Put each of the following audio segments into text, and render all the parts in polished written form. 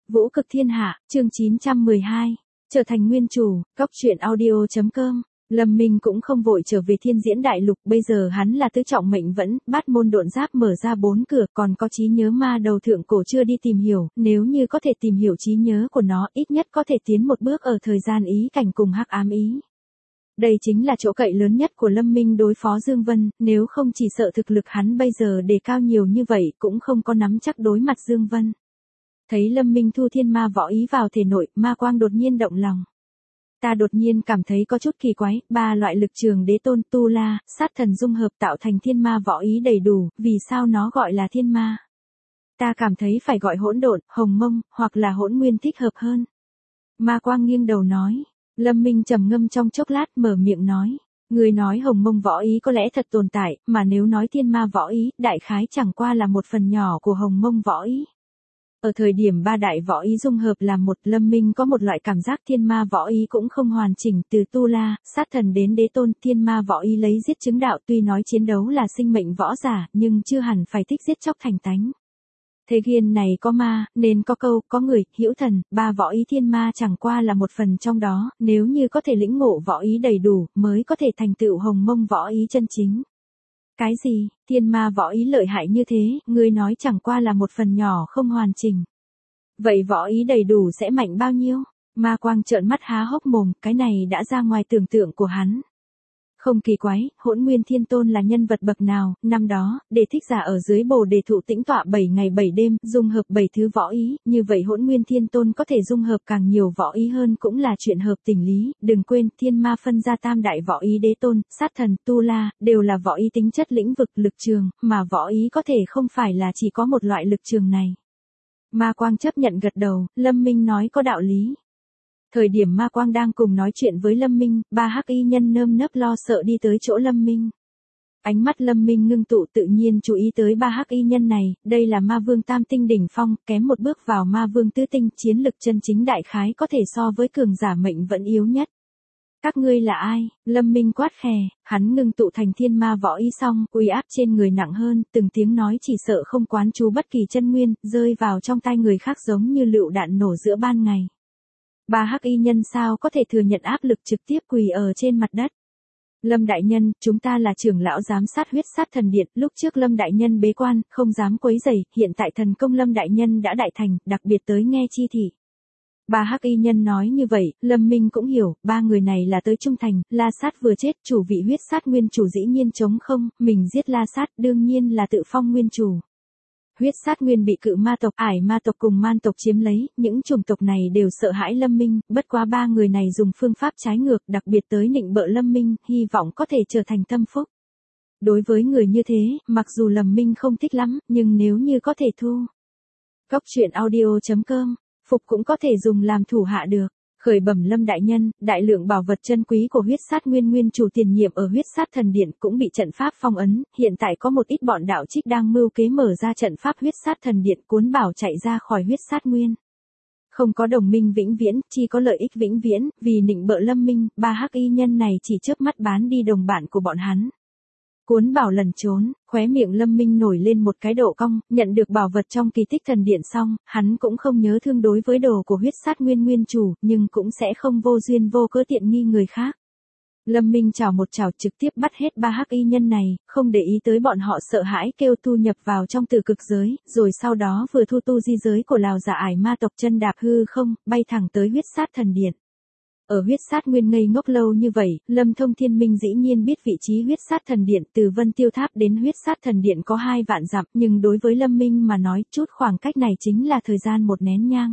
Vũ cực thiên hạ, chương 912. Trở thành nguyên chủ, Cóc truyện audio.com. Lâm Minh cũng không vội trở về thiên diễn đại lục, bây giờ hắn là tứ trọng mệnh vẫn, bát môn độn giáp mở ra 4 cửa, còn có trí nhớ ma đầu thượng cổ chưa đi tìm hiểu, nếu như có thể tìm hiểu trí nhớ của nó, ít nhất có thể tiến một bước ở thời gian ý cảnh cùng hắc ám ý. Đây chính là chỗ cậy lớn nhất của Lâm Minh đối phó Dương Vân, nếu không chỉ sợ thực lực hắn bây giờ đề cao nhiều như vậy cũng không có nắm chắc đối mặt Dương Vân. Thấy Lâm Minh thu thiên ma võ ý vào thể nội, ma quang đột nhiên động lòng. Ta đột nhiên cảm thấy có chút kỳ quái, ba loại lực trường đế tôn, tu la, sát thần dung hợp tạo thành thiên ma võ ý đầy đủ, vì sao nó gọi là thiên ma? Ta cảm thấy phải gọi hỗn độn, hồng mông, hoặc là hỗn nguyên thích hợp hơn. Ma quang nghiêng đầu nói. Lâm Minh trầm ngâm trong chốc lát mở miệng nói. Người nói hồng mông võ ý có lẽ thật tồn tại, mà nếu nói thiên ma võ ý, đại khái chẳng qua là một phần nhỏ của hồng mông võ ý. Ở thời điểm ba đại võ ý dung hợp là một, Lâm Minh có một loại cảm giác thiên ma võ ý cũng không hoàn chỉnh, từ tu la, sát thần đến đế tôn, thiên ma võ ý lấy giết chứng đạo, tuy nói chiến đấu là sinh mệnh võ giả, nhưng chưa hẳn phải thích giết chóc thành tánh. Thế gian này có ma, nên có câu, có người, hữu thần, ba võ ý thiên ma chẳng qua là một phần trong đó, nếu như có thể lĩnh ngộ võ ý đầy đủ, mới có thể thành tựu hồng mông võ ý chân chính. Cái gì, thiên ma võ ý lợi hại như thế, ngươi nói chẳng qua là một phần nhỏ không hoàn chỉnh. Vậy võ ý đầy đủ sẽ mạnh bao nhiêu? Ma quang trợn mắt há hốc mồm, cái này đã ra ngoài tưởng tượng của hắn. Không kỳ quái, Hỗn Nguyên Thiên Tôn là nhân vật bậc nào, năm đó, để thích giả ở dưới bồ đề thụ tĩnh tọa 7 ngày 7 đêm, dung hợp 7 thứ võ ý, như vậy Hỗn Nguyên Thiên Tôn có thể dung hợp càng nhiều võ ý hơn cũng là chuyện hợp tình lý, đừng quên, thiên ma phân ra tam đại võ ý đế tôn, sát thần, tu la, đều là võ ý tính chất lĩnh vực lực trường, mà võ ý có thể không phải là chỉ có một loại lực trường này. Ma Quang chấp nhận gật đầu, Lâm Minh nói có đạo lý. Thời điểm Ma Quang đang cùng nói chuyện với Lâm Minh, ba hắc y nhân nơm nớp lo sợ đi tới chỗ Lâm Minh. Ánh mắt Lâm Minh ngưng tụ tự nhiên chú ý tới ba hắc y nhân này, đây là ma vương tam tinh đỉnh phong, kém một bước vào ma vương tứ tinh, chiến lực chân chính đại khái có thể so với cường giả mệnh vẫn yếu nhất. Các ngươi là ai? Lâm Minh quát khè, hắn ngưng tụ thành thiên ma võ ý xong, uy áp trên người nặng hơn, từng tiếng nói chỉ sợ không quán chú bất kỳ chân nguyên, rơi vào trong tai người khác giống như lựu đạn nổ giữa ban ngày. Ba hắc y nhân sao có thể thừa nhận áp lực trực tiếp quỳ ở trên mặt đất. Lâm đại nhân, chúng ta là trưởng lão giám sát huyết sát thần điện, lúc trước Lâm đại nhân bế quan, không dám quấy rầy, hiện tại thần công Lâm đại nhân đã đại thành, đặc biệt tới nghe chi thị. Ba hắc y nhân nói như vậy, Lâm Minh cũng hiểu, ba người này là tới trung thành, La Sát vừa chết, chủ vị huyết sát nguyên chủ dĩ nhiên trống không, mình giết La Sát đương nhiên là tự phong nguyên chủ. Huyết sát nguyên bị cự ma tộc, ải ma tộc cùng man tộc chiếm lấy, những chủng tộc này đều sợ hãi Lâm Minh, bất quá ba người này dùng phương pháp trái ngược, đặc biệt tới nịnh bợ Lâm Minh, hy vọng có thể trở thành tâm phúc. Đối với người như thế, mặc dù Lâm Minh không thích lắm, nhưng nếu như có thể thu. Cóc truyện audio.com, phục cũng có thể dùng làm thủ hạ được. Khởi bẩm Lâm đại nhân, đại lượng bảo vật chân quý của huyết sát nguyên chủ tiền nhiệm ở huyết sát thần điện cũng bị trận pháp phong ấn, hiện tại có một ít bọn đạo trích đang mưu kế mở ra trận pháp huyết sát thần điện cuốn bảo chạy ra khỏi huyết sát nguyên. Không có đồng minh vĩnh viễn, chỉ có lợi ích vĩnh viễn, vì nịnh bợ Lâm Minh, ba hắc y nhân này chỉ chớp mắt bán đi đồng bạn của bọn hắn. Cuốn bảo lần trốn, khóe miệng Lâm Minh nổi lên một cái độ cong, nhận được bảo vật trong kỳ tích thần điện xong, hắn cũng không nhớ thương đối với đồ của huyết sát nguyên chủ, nhưng cũng sẽ không vô duyên vô cớ tiện nghi người khác. Lâm Minh chào một chào trực tiếp bắt hết ba hắc y nhân này, không để ý tới bọn họ sợ hãi kêu tu nhập vào trong tử cực giới, rồi sau đó vừa thu tu di giới của Lào giả ải ma tộc chân đạp hư không, bay thẳng tới huyết sát thần điện. Ở huyết sát nguyên ngây ngốc lâu như vậy, Lâm Thông Thiên Minh dĩ nhiên biết vị trí huyết sát thần điện từ Vân Tiêu Tháp đến huyết sát thần điện có 2 vạn dặm, nhưng đối với Lâm Minh mà nói chút khoảng cách này chính là thời gian một nén nhang.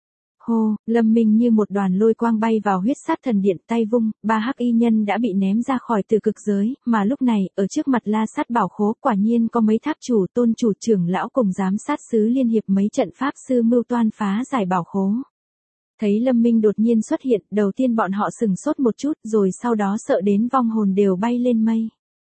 Hô, Lâm Minh như một đoàn lôi quang bay vào huyết sát thần điện, tay vung, ba hắc y nhân đã bị ném ra khỏi từ cực giới, mà lúc này, ở trước mặt La Sát bảo khố quả nhiên có mấy tháp chủ tôn chủ trưởng lão cùng giám sát sứ liên hiệp mấy trận pháp sư mưu toan phá giải bảo khố. Thấy Lâm Minh đột nhiên xuất hiện, đầu tiên bọn họ sừng sốt một chút, rồi sau đó sợ đến vong hồn đều bay lên mây.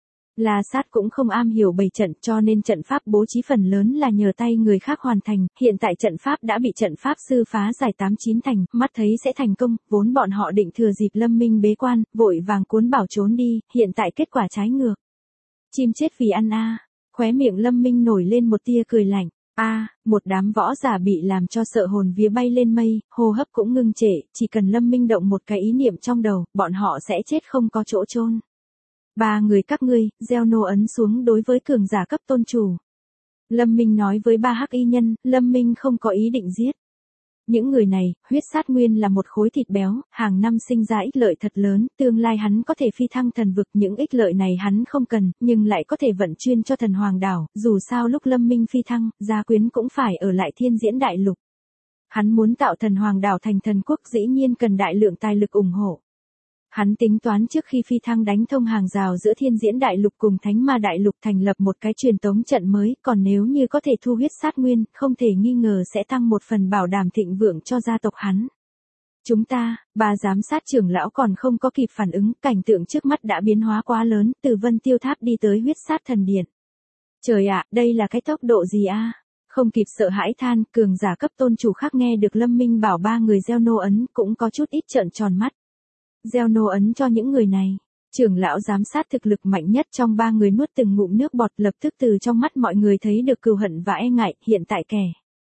La Sát cũng không am hiểu bày trận, cho nên trận pháp bố trí phần lớn là nhờ tay người khác hoàn thành, hiện tại trận pháp đã bị trận pháp sư phá giải 8-9 thành, mắt thấy sẽ thành công, vốn bọn họ định thừa dịp Lâm Minh bế quan, vội vàng cuốn bảo trốn đi, hiện tại kết quả trái ngược. Chim chết vì ăn a. Khóe miệng Lâm Minh nổi lên một tia cười lạnh. Một đám võ giả bị làm cho sợ hồn vía bay lên mây, hô hấp cũng ngưng trệ, chỉ cần Lâm Minh động một cái ý niệm trong đầu, bọn họ sẽ chết không có chỗ chôn. Ba người các ngươi, gieo nô ấn xuống đối với cường giả cấp tôn chủ. Lâm Minh nói với ba hắc y nhân, Lâm Minh không có ý định giết. Những người này, huyết sát nguyên là một khối thịt béo, hàng năm sinh ra ích lợi thật lớn, tương lai hắn có thể phi thăng thần vực, những ích lợi này hắn không cần, nhưng lại có thể vận chuyên cho thần hoàng đảo, dù sao lúc Lâm Minh phi thăng, gia quyến cũng phải ở lại thiên diễn đại lục. Hắn muốn tạo thần hoàng đảo thành thần quốc dĩ nhiên cần đại lượng tài lực ủng hộ. Hắn tính toán trước khi phi thăng đánh thông hàng rào giữa thiên diễn đại lục cùng thánh ma đại lục thành lập một cái truyền tống trận mới, còn nếu như có thể thu huyết sát nguyên, không thể nghi ngờ sẽ tăng một phần bảo đảm thịnh vượng cho gia tộc hắn. Chúng ta, ba giám sát trưởng lão còn không có kịp phản ứng, cảnh tượng trước mắt đã biến hóa quá lớn, từ Vân Tiêu Tháp đi tới huyết sát thần điện. Trời ạ, đây là cái tốc độ gì a? Không kịp sợ hãi than, cường giả cấp tôn chủ khác nghe được Lâm Minh bảo ba người gieo nô ấn, cũng có chút ít trợn tròn mắt. Gieo nô ấn cho những người này. Trưởng lão giám sát thực lực mạnh nhất trong ba người nuốt từng ngụm nước bọt, lập tức từ trong mắt mọi người thấy được cừu hận và e ngại, hiện tại kẻ.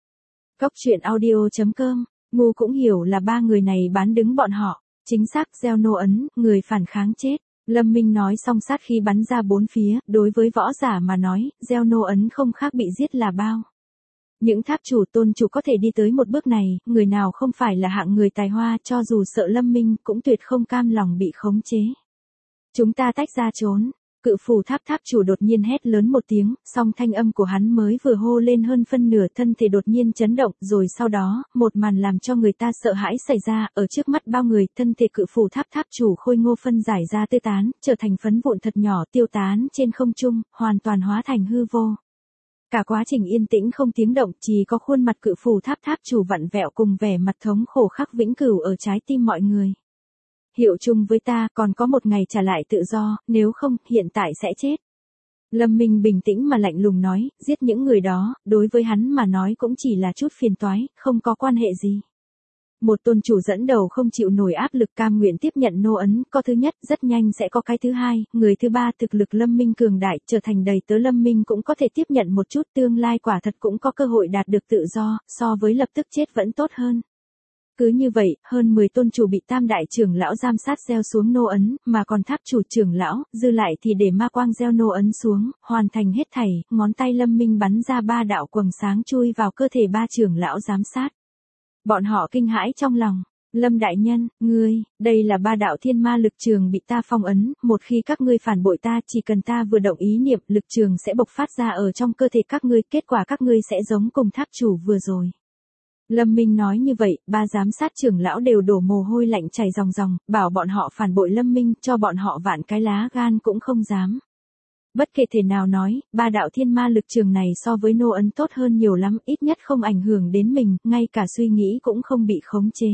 Góc truyện audio.com, ngu cũng hiểu là ba người này bán đứng bọn họ. Chính xác, gieo nô ấn, người phản kháng chết. Lâm Minh nói xong sát khi bắn ra bốn phía, đối với võ giả mà nói, gieo nô ấn không khác bị giết là bao. Những tháp chủ tôn chủ có thể đi tới một bước này, người nào không phải là hạng người tài hoa, cho dù sợ Lâm Minh cũng tuyệt không cam lòng bị khống chế. Chúng ta tách ra trốn. Cự phù tháp chủ đột nhiên hét lớn một tiếng, song thanh âm của hắn mới vừa hô lên hơn phân nửa, thân thể đột nhiên chấn động, rồi sau đó, một màn làm cho người ta sợ hãi xảy ra, ở trước mắt bao người, thân thể cự phù tháp chủ khôi ngô phân giải ra tê tán, trở thành phấn vụn thật nhỏ tiêu tán trên không trung, hoàn toàn hóa thành hư vô. Cả quá trình yên tĩnh không tiếng động, chỉ có khuôn mặt cự phù tháp chủ vặn vẹo cùng vẻ mặt thống khổ khắc vĩnh cửu ở trái tim mọi người. Hiệu chung với ta, còn có một ngày trả lại tự do, nếu không, hiện tại sẽ chết. Lâm Minh bình tĩnh mà lạnh lùng nói, giết những người đó, đối với hắn mà nói cũng chỉ là chút phiền toái, không có quan hệ gì. Một tôn chủ dẫn đầu không chịu nổi áp lực cam nguyện tiếp nhận nô ấn, có thứ nhất, rất nhanh sẽ có cái thứ hai, người thứ ba thực lực Lâm Minh cường đại, trở thành đầy tớ Lâm Minh cũng có thể tiếp nhận một chút, tương lai quả thật cũng có cơ hội đạt được tự do, so với lập tức chết vẫn tốt hơn. Cứ như vậy, hơn 10 tôn chủ bị tam đại trưởng lão giám sát gieo xuống nô ấn, mà còn tháp chủ trưởng lão, dư lại thì để ma quang gieo nô ấn xuống, hoàn thành hết thảy, ngón tay Lâm Minh bắn ra 3 đạo quầng sáng chui vào cơ thể 3 trưởng lão giám sát. Bọn họ kinh hãi trong lòng, Lâm đại nhân, ngươi, đây là 3 đạo thiên ma lực trường bị ta phong ấn, một khi các ngươi phản bội ta, chỉ cần ta vừa động ý niệm, lực trường sẽ bộc phát ra ở trong cơ thể các ngươi, kết quả các ngươi sẽ giống cùng tháp chủ vừa rồi. Lâm Minh nói như vậy, 3 giám sát trưởng lão đều đổ mồ hôi lạnh chảy ròng ròng, bảo bọn họ phản bội Lâm Minh, cho bọn họ vạn cái lá gan cũng không dám. Bất kể thể nào nói, 3 đạo thiên ma lực trường này so với nô ấn tốt hơn nhiều lắm, ít nhất không ảnh hưởng đến mình, ngay cả suy nghĩ cũng không bị khống chế.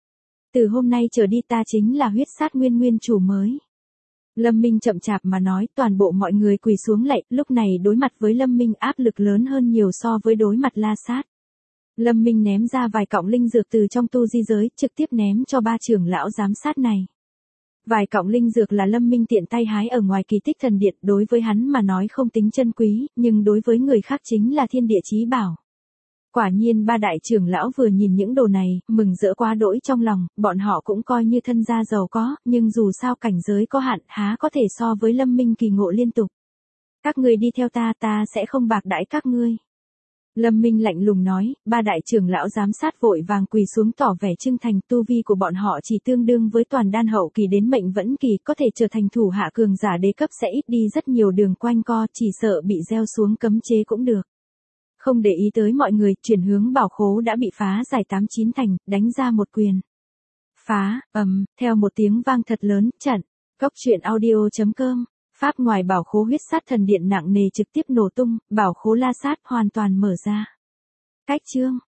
Từ hôm nay trở đi ta chính là huyết sát nguyên chủ mới. Lâm Minh chậm chạp mà nói, toàn bộ mọi người quỳ xuống lạy, lúc này đối mặt với Lâm Minh áp lực lớn hơn nhiều so với đối mặt La Sát. Lâm Minh ném ra vài cọng linh dược từ trong tu di giới, trực tiếp ném cho 3 trưởng lão giám sát này. Vài cọng linh dược là Lâm Minh tiện tay hái ở ngoài kỳ tích thần điện, đối với hắn mà nói không tính chân quý, nhưng đối với người khác chính là thiên địa chí bảo. Quả nhiên 3 đại trưởng lão vừa nhìn những đồ này, mừng rỡ quá đỗi trong lòng, bọn họ cũng coi như thân gia giàu có, nhưng dù sao cảnh giới có hạn, há có thể so với Lâm Minh kỳ ngộ liên tục. Các ngươi đi theo ta, ta sẽ không bạc đãi các ngươi. Lâm Minh lạnh lùng nói, 3 đại trưởng lão giám sát vội vàng quỳ xuống tỏ vẻ chân thành, tu vi của bọn họ chỉ tương đương với toàn đan hậu kỳ đến mệnh vẫn kỳ, có thể trở thành thủ hạ cường giả đế cấp sẽ ít đi rất nhiều đường quanh co, chỉ sợ bị gieo xuống cấm chế cũng được. Không để ý tới mọi người, chuyển hướng bảo khố đã bị phá giải 8-9 thành, đánh ra một quyền. Phá, theo một tiếng vang thật lớn, chặn. Góc truyện audio.com, pháp ngoài bảo khố huyết sát thần điện nặng nề trực tiếp nổ tung, bảo khố La Sát hoàn toàn mở ra. Cách chương